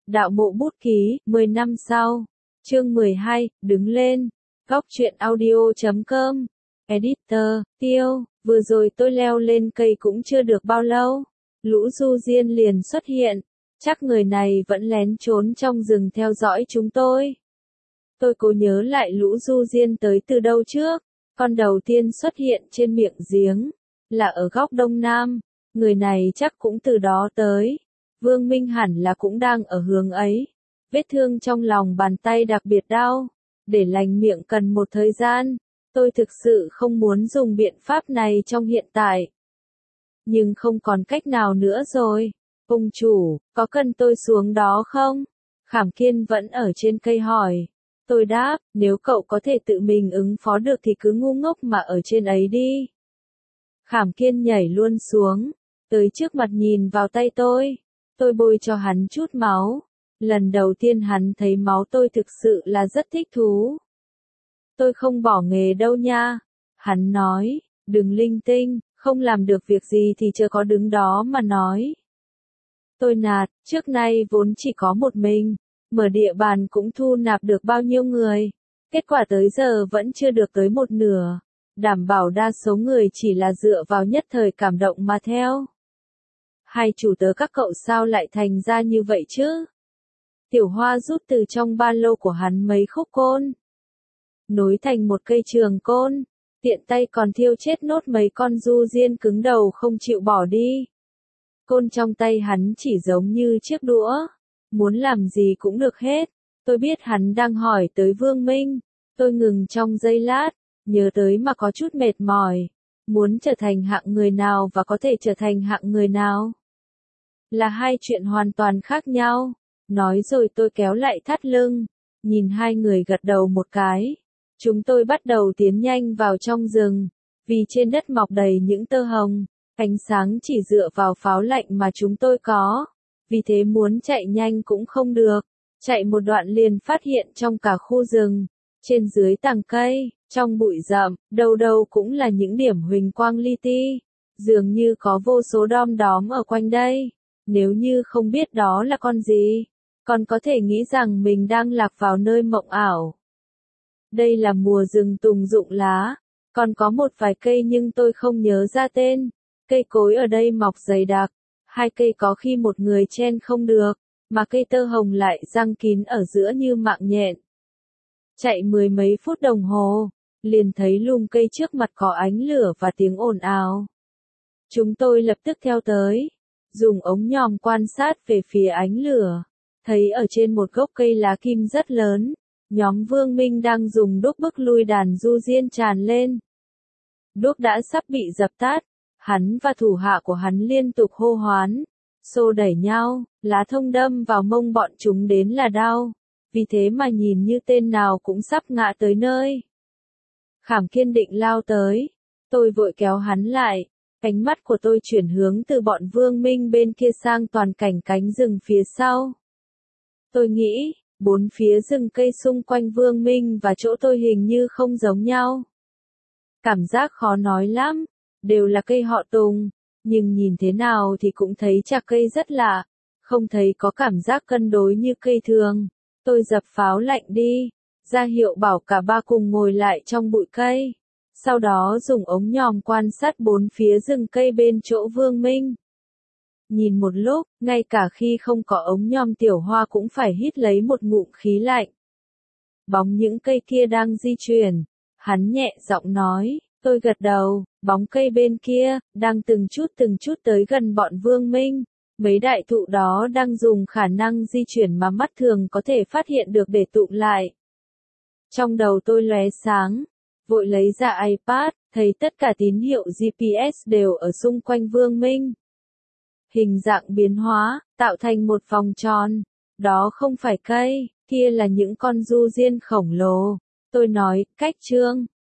Đạo mộ bút ký, 10 năm sau. Chương 12, đứng lên. Góc truyện audio.com. Editor, Tiêu, vừa rồi tôi leo lên cây cũng chưa được bao lâu. Lũ du diên liền xuất hiện. Chắc người này vẫn lén trốn trong rừng theo dõi chúng tôi. Tôi cố nhớ lại lũ du diên tới từ đâu trước. Con đầu tiên xuất hiện trên miệng giếng, là ở góc đông nam. Người này chắc cũng từ đó tới. Vương Minh hẳn là cũng đang ở hướng ấy. Vết thương trong lòng bàn tay đặc biệt đau. Để lành miệng cần một thời gian. Tôi thực sự không muốn dùng biện pháp này trong hiện tại. Nhưng không còn cách nào nữa rồi. Ông chủ, có cần tôi xuống đó không? Khảm Kiên vẫn ở trên cây hỏi. Tôi đáp, nếu cậu có thể tự mình ứng phó được thì cứ ngu ngốc mà ở trên ấy đi. Khảm Kiên nhảy luôn xuống, tới trước mặt nhìn vào tay tôi. Tôi bôi cho hắn chút máu. Lần đầu tiên hắn thấy máu tôi thực sự là rất thích thú. Tôi không bỏ nghề đâu nha. Hắn nói, đừng linh tinh, không làm được việc gì thì chớ có đứng đó mà nói. Tôi nạt, trước nay vốn chỉ có một mình, mở địa bàn cũng thu nạp được bao nhiêu người. Kết quả tới giờ vẫn chưa được tới một nửa. Đảm bảo đa số người chỉ là dựa vào nhất thời cảm động mà theo. Hai chủ tớ các cậu sao lại thành ra như vậy chứ? Tiểu Hoa rút từ trong ba lô của hắn mấy khúc côn. Nối thành một cây trường côn. Tiện tay còn thiêu chết nốt mấy con du diên cứng đầu không chịu bỏ đi. Côn trong tay hắn chỉ giống như chiếc đũa. Muốn làm gì cũng được hết. Tôi biết hắn đang hỏi tới Vương Minh. Tôi ngừng trong giây lát. Nhớ tới mà có chút mệt mỏi. Muốn trở thành hạng người nào và có thể trở thành hạng người nào? Là hai chuyện hoàn toàn khác nhau. Nói rồi tôi kéo lại thắt lưng. Nhìn hai người gật đầu một cái. Chúng tôi bắt đầu tiến nhanh vào trong rừng. Vì trên đất mọc đầy những tơ hồng. Ánh sáng chỉ dựa vào pháo lạnh mà chúng tôi có. Vì thế muốn chạy nhanh cũng không được. Chạy một đoạn liền phát hiện trong cả khu rừng. Trên dưới tàng cây, trong bụi rậm, đâu đâu cũng là những điểm huỳnh quang li ti. Dường như có vô số đom đóm ở quanh đây. Nếu như không biết đó là con gì, còn có thể nghĩ rằng mình đang lạc vào nơi mộng ảo. Đây là mùa rừng tùng rụng lá. Còn có một vài cây nhưng tôi không nhớ ra tên. Cây cối ở đây mọc dày đặc. Hai cây có khi một người chen không được, mà cây tơ hồng lại giăng kín ở giữa như mạng nhện. Chạy mười mấy phút đồng hồ, liền thấy lùm cây trước mặt có ánh lửa và tiếng ồn ào. Chúng tôi lập tức theo tới, dùng ống nhòm quan sát về phía ánh lửa. Thấy ở trên một gốc cây lá kim rất lớn, nhóm Vương Minh đang dùng đuốc bức lui đàn du diên tràn lên. Đuốc đã sắp bị dập tắt, hắn và thủ hạ của hắn liên tục hô hoán, xô đẩy nhau, lá thông đâm vào mông bọn chúng đến là đau. Vì thế mà nhìn như tên nào cũng sắp ngã tới nơi. Khảm Kiên định lao tới. Tôi vội kéo hắn lại. Ánh mắt của tôi chuyển hướng từ bọn Vương Minh bên kia sang toàn cảnh cánh rừng phía sau. Tôi nghĩ, bốn phía rừng cây xung quanh Vương Minh và chỗ tôi hình như không giống nhau. Cảm giác khó nói lắm. Đều là cây họ Tùng. Nhưng nhìn thế nào thì cũng thấy chạc cây rất lạ. Không thấy có cảm giác cân đối như cây thường. Tôi dập pháo lạnh đi, ra hiệu bảo cả ba cùng ngồi lại trong bụi cây. Sau đó dùng ống nhòm quan sát bốn phía rừng cây bên chỗ Vương Minh. Nhìn một lúc, ngay cả khi không có ống nhòm Tiểu Hoa cũng phải hít lấy một ngụm khí lạnh. Bóng những cây kia đang di chuyển. Hắn nhẹ giọng nói, tôi gật đầu, bóng cây bên kia, đang từng chút tới gần bọn Vương Minh. Mấy đại thụ đó đang dùng khả năng di chuyển mà mắt thường có thể phát hiện được để tụm lại. Trong đầu tôi lóe sáng, vội lấy ra iPad, thấy tất cả tín hiệu GPS đều ở xung quanh Vương Minh. Hình dạng biến hóa, tạo thành một vòng tròn. Đó không phải cây, kia là những con du diên khổng lồ. Tôi nói, cách Trương,